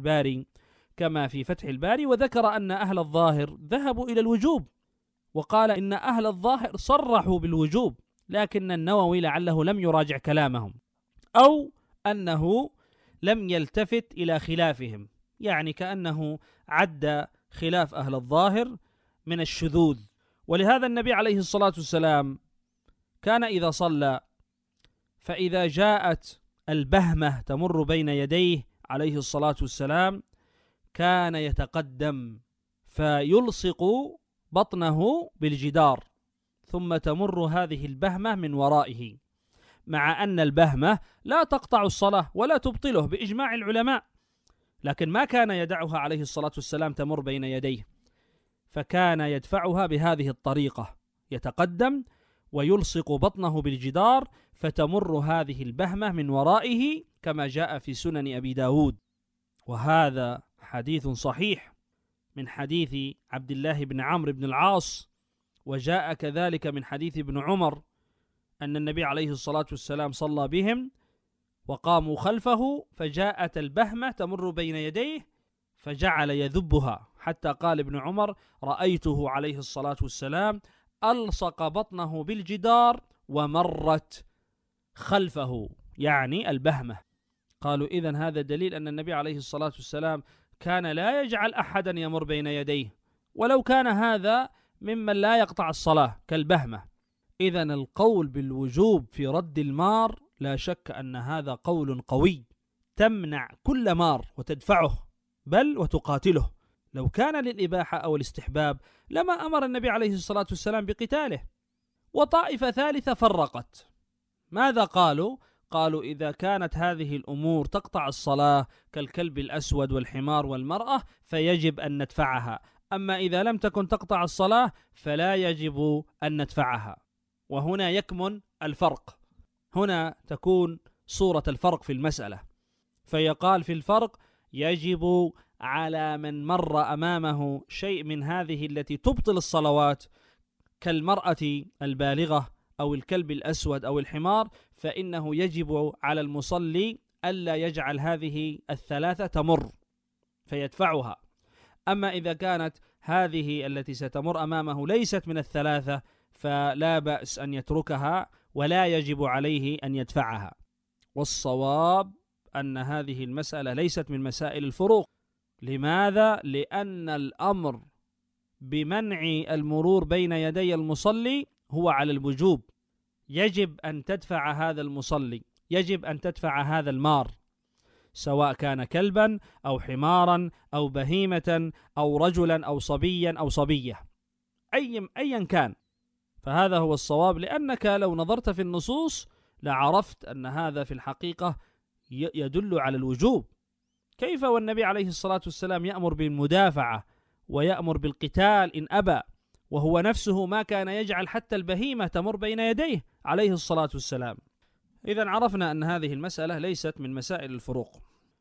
في فتح الباري وذكر أن أهل الظاهر ذهبوا إلى الوجوب، وقال إن أهل الظاهر صرحوا بالوجوب، لكن النووي لعله لم يراجع كلامهم، أو أنه لم يلتفت إلى خلافهم، يعني كأنه عد خلاف أهل الظاهر من الشذوذ. ولهذا النبي عليه الصلاة والسلام كان إذا صلى فإذا جاءت البهمة تمر بين يديه عليه الصلاة والسلام كان يتقدم فيلصق بطنه بالجدار، ثم تمر هذه البهمة من ورائه، مع أن البهمة لا تقطع الصلاة ولا تبطله بإجماع العلماء، لكن ما كان يدعها عليه الصلاة والسلام تمر بين يديه، فكان يدفعها بهذه الطريقة، يتقدم ويلصق بطنه بالجدار فتمر هذه البهمة من ورائه كما جاء في سنن أبي داود. وهذا حديث صحيح من حديث عبد الله بن عمرو بن العاص، وجاء كذلك من حديث ابن عمر أن النبي عليه الصلاة والسلام صلى بهم وقاموا خلفه فجاءت البهمة تمر بين يديه فجعل يذبها، حتى قال ابن عمر: رأيته عليه الصلاة والسلام ألصق بطنه بالجدار ومرت خلفه، يعني البهمة. قالوا: إذن هذا دليل أن النبي عليه الصلاة والسلام كان لا يجعل أحدا يمر بين يديه، ولو كان هذا ممن لا يقطع الصلاة كالبهمة. إذن القول بالوجوب في رد المار لا شك أن هذا قول قوي، تمنع كل مار وتدفعه بل وتقاتله. لو كان للإباحة أو الاستحباب لما أمر النبي عليه الصلاة والسلام بقتاله. وطائفة ثالثة فرقت، ماذا قالوا؟ قالوا: إذا كانت هذه الأمور تقطع الصلاة كالكلب الأسود والحمار والمرأة فيجب أن ندفعها، أما إذا لم تكن تقطع الصلاة فلا يجب أن ندفعها. وهنا يكمن الفرق، هنا تكون صورة الفرق في المسألة. فيقال في الفرق: يجب على من مر أمامه شيء من هذه التي تبطل الصلوات كالمرأة البالغة أو الكلب الأسود أو الحمار، فإنه يجب على المصلي ألا يجعل هذه الثلاثة تمر فيدفعها. أما إذا كانت هذه التي ستمر أمامه ليست من الثلاثة فلا بأس أن يتركها ولا يجب عليه أن يدفعها. والصواب أن هذه المسألة ليست من مسائل الفروق. لماذا؟ لأن الأمر بمنع المرور بين يدي المصلي هو على الوجوب، يجب أن تدفع هذا المصلي، يجب أن تدفع هذا المار، سواء كان كلبا أو حمارا أو بهيمة أو رجلا أو صبيا أو صبية، أيا كان. فهذا هو الصواب، لأنك لو نظرت في النصوص لعرفت أن هذا في الحقيقة يدل على الوجوب. كيف والنبي عليه الصلاة والسلام يأمر بالمدافعة ويأمر بالقتال إن أبى، وهو نفسه ما كان يجعل حتى البهيمة تمر بين يديه عليه الصلاة والسلام. إذن عرفنا أن هذه المسألة ليست من مسائل الفروق.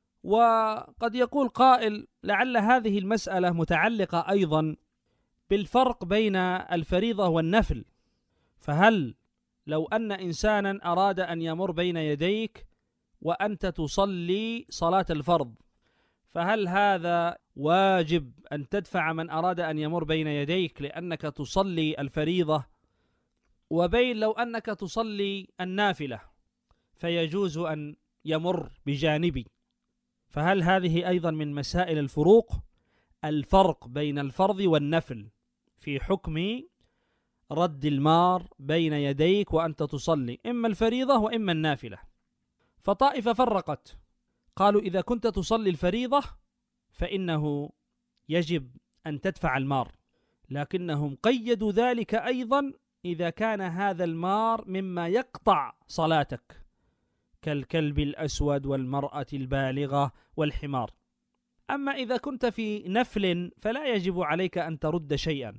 وقد يقول قائل: لعل هذه المسألة متعلقة أيضا بالفرق بين الفريضة والنفل، فهل لو أن إنسانا أراد أن يمر بين يديك وأنت تصلي صلاة الفرض، فهل هذا واجب أن تدفع من أراد أن يمر بين يديك لأنك تصلي الفريضة، وبين لو أنك تصلي النافلة فيجوز أن يمر بجانبي؟ فهل هذه أيضا من مسائل الفروق؟ الفرق بين الفرض والنفل في حكم رد المار بين يديك وأنت تصلي إما الفريضة وإما النافلة. فطائفة فرقت، قالوا إذا كنت تصلي الفريضة فإنه يجب أن تدفع المار، لكنهم قيدوا ذلك أيضا إذا كان هذا المار مما يقطع صلاتك كالكلب الأسود والمرأة البالغة والحمار. أما إذا كنت في نفل فلا يجب عليك أن ترد شيئا.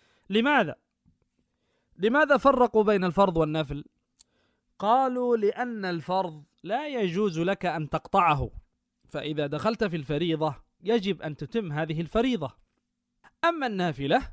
لماذا فرقوا بين الفرض والنفل؟ قالوا لأن الفرض لا يجوز لك أن تقطعه، فإذا دخلت في الفريضة يجب أن تتم هذه الفريضة. أما النافلة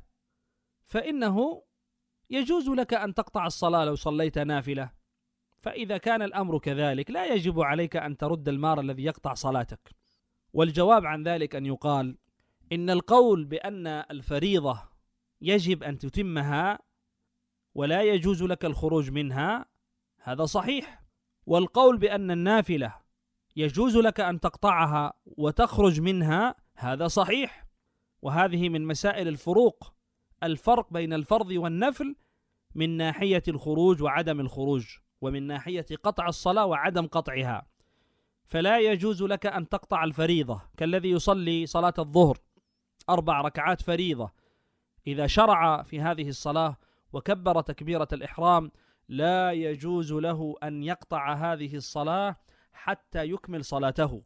فإنه يجوز لك أن تقطع الصلاة لو صليت نافلة، فإذا كان الأمر كذلك لا يجب عليك أن ترد المار الذي يقطع صلاتك. والجواب عن ذلك أن يقال إن القول بأن الفريضة يجب أن تتمها ولا يجوز لك الخروج منها هذا صحيح، والقول بأن النافلة يجوز لك أن تقطعها وتخرج منها هذا صحيح. وهذه من مسائل الفروق، الفرق بين الفرض والنفل من ناحية الخروج وعدم الخروج، ومن ناحية قطع الصلاة وعدم قطعها. فلا يجوز لك أن تقطع الفريضة كالذي يصلي صلاة الظهر 4 ركعات فريضة، إذا شرع في هذه الصلاة وكبر تكبيرة الإحرام لا يجوز له أن يقطع هذه الصلاة حتى يكمل صلاته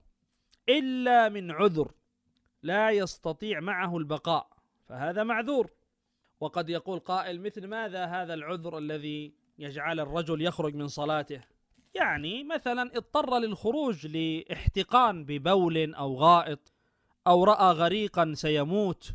إلا من عذر لا يستطيع معه البقاء، فهذا معذور. وقد يقول قائل: مثل ماذا هذا العذر الذي يجعل الرجل يخرج من صلاته؟ يعني مثلا اضطر للخروج لاحتقان ببول أو غائط، أو رأى غريقا سيموت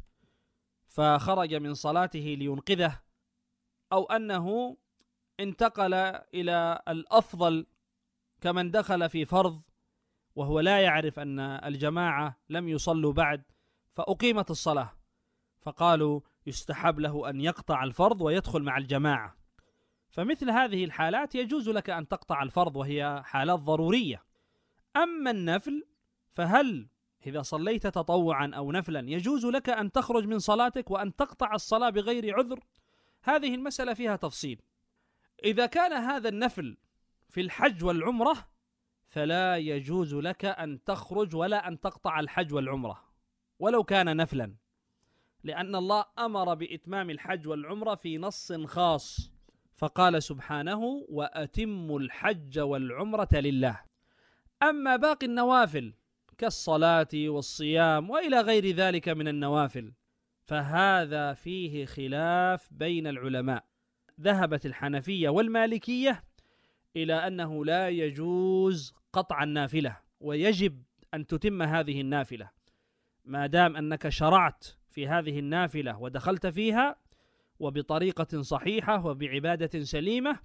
فخرج من صلاته لينقذه، أو أنه انتقل إلى الأفضل كمن دخل في فرض وهو لا يعرف أن الجماعة لم يصلوا بعد فأقيمت الصلاة، فقالوا يستحب له أن يقطع الفرض ويدخل مع الجماعة. فمثل هذه الحالات يجوز لك أن تقطع الفرض وهي حالات ضرورية. أما النفل فهل إذا صليت تطوعا أو نفلا يجوز لك أن تخرج من صلاتك وأن تقطع الصلاة بغير عذر؟ هذه المسألة فيها تفصيل. إذا كان هذا النفل في الحج والعمرة فلا يجوز لك أن تخرج ولا أن تقطع الحج والعمرة ولو كان نفلا، لأن الله أمر بإتمام الحج والعمرة في نص خاص، فقال سبحانه: وأتموا الحج والعمرة لله. أما باقي النوافل كالصلاة والصيام وإلى غير ذلك من النوافل فهذا فيه خلاف بين العلماء. ذهبت الحنفية والمالكية إلى أنه لا يجوز قطع النافلة، ويجب أن تتم هذه النافلة ما دام أنك شرعت في هذه النافلة ودخلت فيها وبطريقة صحيحة وبعبادة سليمة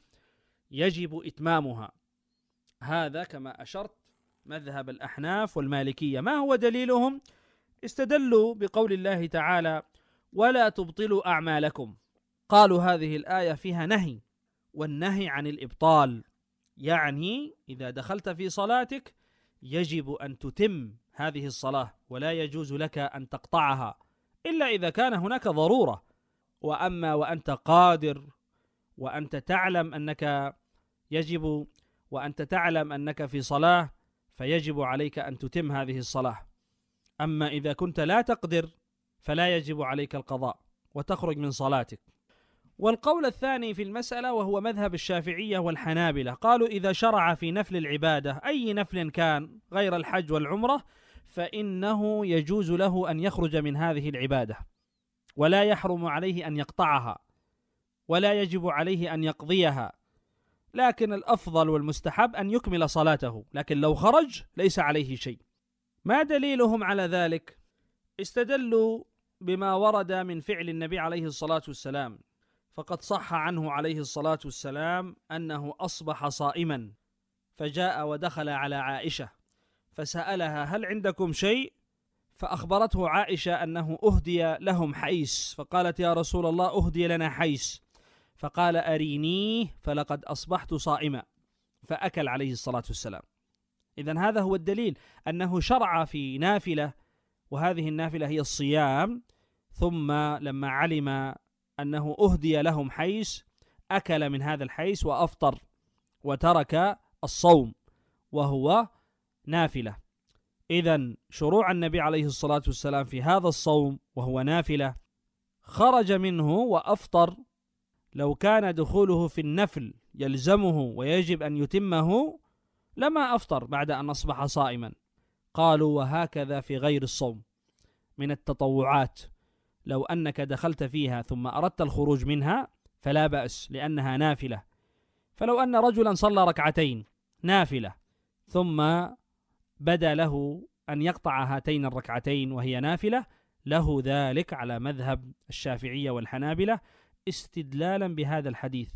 يجب إتمامها. هذا كما أشرت مذهب الأحناف والمالكية. ما هو دليلهم؟ استدلوا بقول الله تعالى: ولا تبطلوا أعمالكم. قالوا هذه الآية فيها نهي، والنهي عن الإبطال، يعني إذا دخلت في صلاتك يجب أن تتم هذه الصلاة ولا يجوز لك أن تقطعها إلا إذا كان هناك ضرورة. وأما وأنت قادر وأنت تعلم أنك يجب وأنت تعلم أنك في صلاة فيجب عليك أن تتم هذه الصلاة. أما إذا كنت لا تقدر فلا يجب عليك القضاء وتخرج من صلاتك. والقول الثاني في المسألة وهو مذهب الشافعية والحنابلة، قالوا إذا شرع في نفل العبادة أي نفل كان غير الحج والعمرة فإنه يجوز له أن يخرج من هذه العبادة ولا يحرم عليه أن يقطعها ولا يجب عليه أن يقضيها، لكن الأفضل والمستحب أن يكمل صلاته، لكن لو خرج ليس عليه شيء. ما دليلهم على ذلك؟ استدلوا بما ورد من فعل النبي عليه الصلاة والسلام، فقد صح عنه عليه الصلاة والسلام أنه أصبح صائما فجاء ودخل على عائشة فسألها: هل عندكم شيء؟ فأخبرته عائشة أنه أهدي لهم حيس، فقالت: يا رسول الله أهدي لنا حيس، فقال: أرينيه فلقد أصبحت صائما، فأكل عليه الصلاة والسلام. إذن هذا هو الدليل أنه شرع في نافلة، وهذه النافلة هي الصيام، ثم لما علم أنه أهدي لهم حيس أكل من هذا الحيس وأفطر وترك الصوم وهو نافلة. إذن شروع النبي عليه الصلاة والسلام في هذا الصوم وهو نافلة خرج منه وأفطر، لو كان دخوله في النفل يلزمه ويجب أن يتمه لما أفطر بعد أن أصبح صائما. قالوا: وهكذا في غير الصوم من التطوعات، لو أنك دخلت فيها ثم أردت الخروج منها فلا بأس لأنها نافلة. فلو أن رجلا صلى ركعتين نافلة ثم بدا له أن يقطع هاتين الركعتين وهي نافلة، له ذلك على مذهب الشافعية والحنابلة استدلالا بهذا الحديث.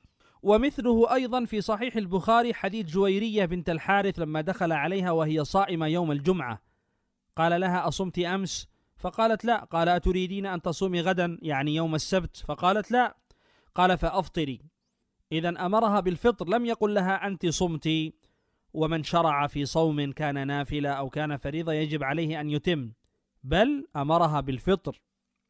ومثله أيضا في صحيح البخاري حديث جويرية بنت الحارث لما دخل عليها وهي صائمة يوم الجمعة، قال لها: أصمت أمس؟ فقالت: لا. قال: أتريدين أن تصومي غدا يعني يوم السبت؟ فقالت: لا. قال: فأفطري. إذن أمرها بالفطر، لم يقل لها أنت صمتي. ومن شرع في صوم كان نافلة أو كان فريضة يجب عليه أن يتم، بل أمرها بالفطر.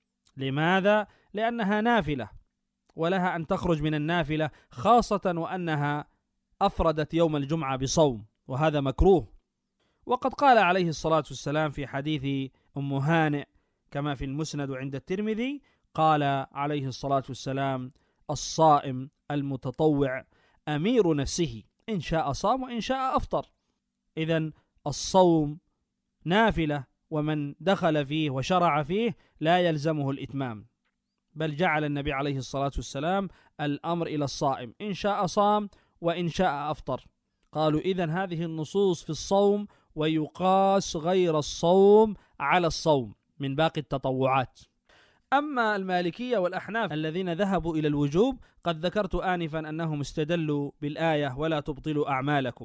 لماذا؟ لأنها نافلة ولها أن تخرج من النافلة، خاصة وأنها أفردت يوم الجمعة بصوم، وهذا مكروه. وقد قال عليه الصلاة والسلام في حديث أم هانئ كما في المسند عند الترمذي، قال عليه الصلاة والسلام: الصائم المتطوع أمير نفسه، إن شاء صام وإن شاء أفطر. إذن الصوم نافلة، ومن دخل فيه وشرع فيه لا يلزمه الإتمام، بل جعل النبي عليه الصلاة والسلام الأمر إلى الصائم، إن شاء صام وإن شاء أفطر. قالوا: إذن هذه النصوص في الصوم ويقاس غير الصوم على الصوم من باقي التطوعات. أما المالكية والأحناف الذين ذهبوا إلى الوجوب قد ذكرت آنفا أنهم استدلوا بالآية: ولا تبطلوا أعمالكم.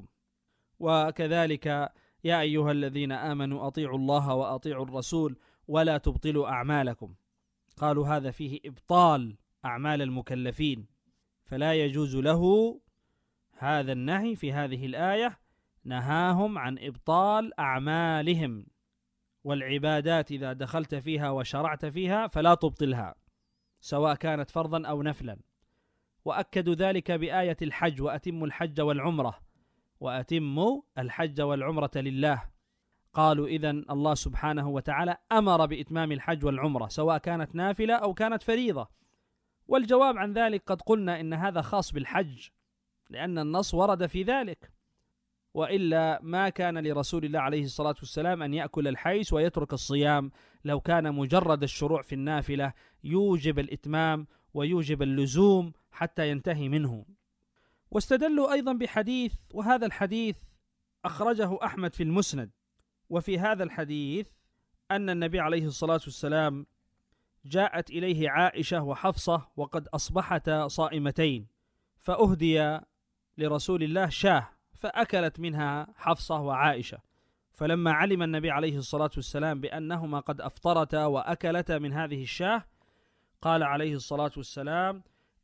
وكذلك: يا أيها الذين آمنوا أطيعوا الله وأطيعوا الرسول ولا تبطلوا أعمالكم. قالوا هذا فيه إبطال أعمال المكلفين، فلا يجوز له هذا النهي في هذه الآية، نهاهم عن إبطال أعمالهم. والعبادات إذا دخلت فيها وشرعت فيها فلا تبطلها سواء كانت فرضا أو نفلا. وأكدوا ذلك بآية الحج: وأتموا الحج والعمرة، وأتموا الحج والعمرة لله. قالوا إذن الله سبحانه وتعالى أمر بإتمام الحج والعمرة سواء كانت نافلة أو كانت فريضة. والجواب عن ذلك قد قلنا إن هذا خاص بالحج لأن النص ورد في ذلك، وإلا ما كان لرسول الله عليه الصلاة والسلام أن يأكل الحيس ويترك الصيام، لو كان مجرد الشروع في النافلة يوجب الإتمام ويوجب اللزوم حتى ينتهي منه. واستدلوا أيضا بحديث، وهذا الحديث أخرجه أحمد في المسند، وفي هذا الحديث أن النبي عليه الصلاة والسلام جاءت إليه عائشة وحفصة وقد أصبحتا صائمتين، فأهدي لرسول الله شاة فأكلت منها حفصة وعائشة، فلما علم النبي عليه الصلاة والسلام بأنهما قد أفطرتا وأكلتا من هذه الشاة قال عليه الصلاة والسلام: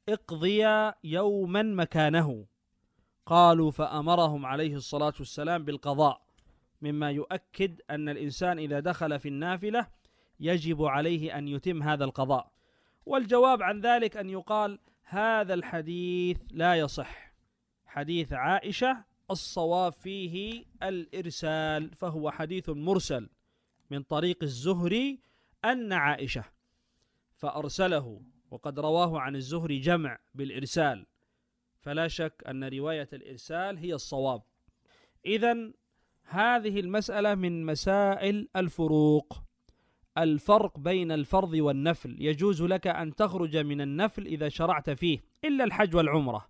اقضيا يوما مكانه. قالوا فأمرهم عليه الصلاة والسلام بالقضاء، مما يؤكد أن الإنسان إذا دخل في النافلة يجب عليه أن يتم هذا القضاء. والجواب عن ذلك أن يقال هذا الحديث لا يصح، حديث عائشة الصواب فيه الإرسال، فهو حديث مرسل من طريق الزهري أن عائشة، فأرسله، وقد رواه عن الزهري جمع بالإرسال، فلا شك أن رواية الإرسال هي الصواب. إذن هذه المسألة من مسائل الفروق، الفرق بين الفرض والنفل. يجوز لك أن تخرج من النفل إذا شرعت فيه إلا الحج والعمرة،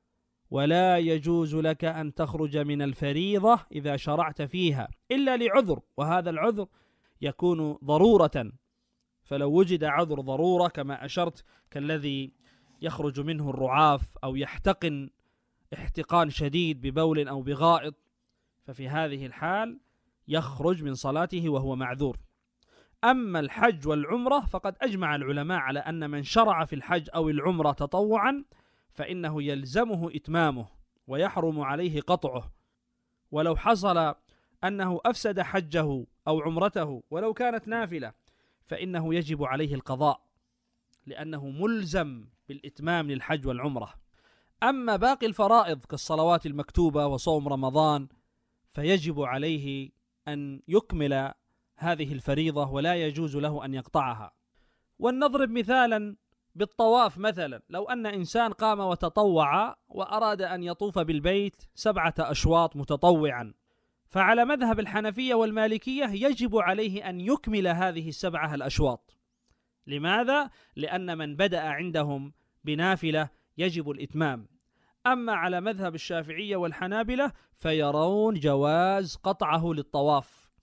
ولا يجوز لك أن تخرج من الفريضة إذا شرعت فيها إلا لعذر، وهذا العذر يكون ضرورة. فلو وجد عذر ضرورة كما أشرت كالذي يخرج منه الرعاف أو يحتقن احتقان شديد ببول أو بغائط، ففي هذه الحال يخرج من صلاته وهو معذور. أما الحج والعمرة فقد أجمع العلماء على أن من شرع في الحج أو العمرة تطوعا فإنه يلزمه إتمامه ويحرم عليه قطعه، ولو حصل أنه أفسد حجه أو عمرته ولو كانت نافلة فإنه يجب عليه القضاء، لأنه ملزم بالإتمام للحج والعمرة. أما باقي الفرائض كالصلوات المكتوبة وصوم رمضان فيجب عليه أن يكمل هذه الفريضة ولا يجوز له أن يقطعها. ولنضرب مثالا بالطواف مثلا، لو أن إنسان قام وتطوع وأراد أن يطوف بالبيت 7 أشواط متطوعا، فعلى مذهب الحنفية والمالكية يجب عليه أن يكمل هذه 7 الأشواط. لماذا؟ لأن من بدأ عندهم بنافلة يجب الإتمام. أما على مذهب الشافعية والحنابلة فيرون جواز قطعه للطواف،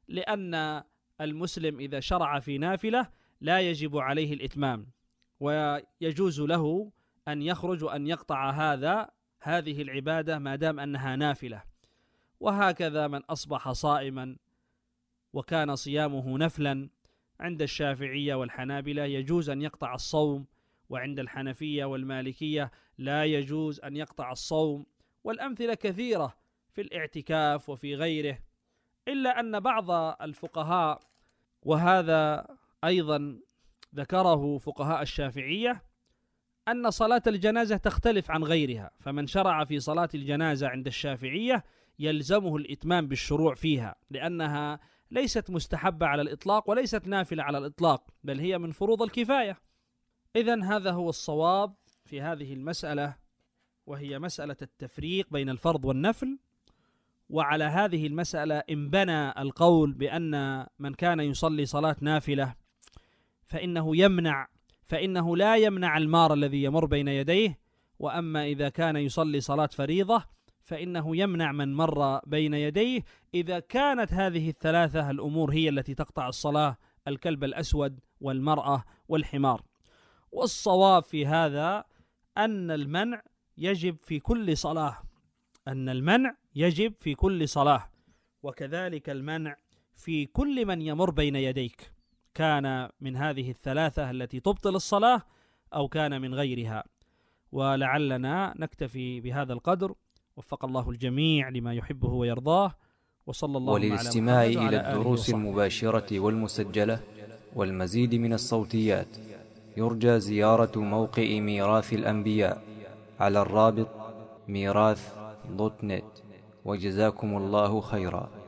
لأن المسلم إذا شرع في نافلة لا يجب عليه الإتمام، ويجوز له أن يخرج وأن يقطع هذه العبادة ما دام أنها نافلة. وهكذا من أصبح صائما وكان صيامه نفلا عند الشافعية والحنابلة يجوز أن يقطع الصوم، وعند الحنفية والمالكية لا يجوز أن يقطع الصوم. والأمثلة كثيرة في الاعتكاف وفي غيره، إلا أن بعض الفقهاء، وهذا أيضا ذكره فقهاء الشافعية، أن صلاة الجنازة تختلف عن غيرها، فمن شرع في صلاة الجنازة عند الشافعية يلزمه الإتمام بالشروع فيها، لأنها ليست مستحبة على الإطلاق وليست نافلة على الإطلاق، بل هي من فروض الكفاية. إذن هذا هو الصواب في هذه المسألة، وهي مسألة التفريق بين الفرض والنفل. وعلى هذه المسألة إن بنى القول بأن من كان يصلي صلاة نافلة فإنه لا يمنع المار الذي يمر بين يديه، وأما إذا كان يصلي صلاة فريضة فإنه يمنع من مر بين يديه إذا كانت هذه الثلاثة الأمور هي التي تقطع الصلاة: الكلب الأسود والمرأة والحمار. والصواب في هذا أن المنع يجب في كل صلاة، وكذلك المنع في كل من يمر بين يديك، كان من هذه الثلاثة التي تبطل الصلاة أو كان من غيرها. ولعلنا نكتفي بهذا القدر، وفق الله الجميع لما يحبه ويرضاه، وصلى الله على محمد. وللاستماع إلى الدروس المباشرة والمسجلة والمزيد من الصوتيات يرجى زيارة موقع ميراث الأنبياء على الرابط ميراث.net. وجزاكم الله خيرا.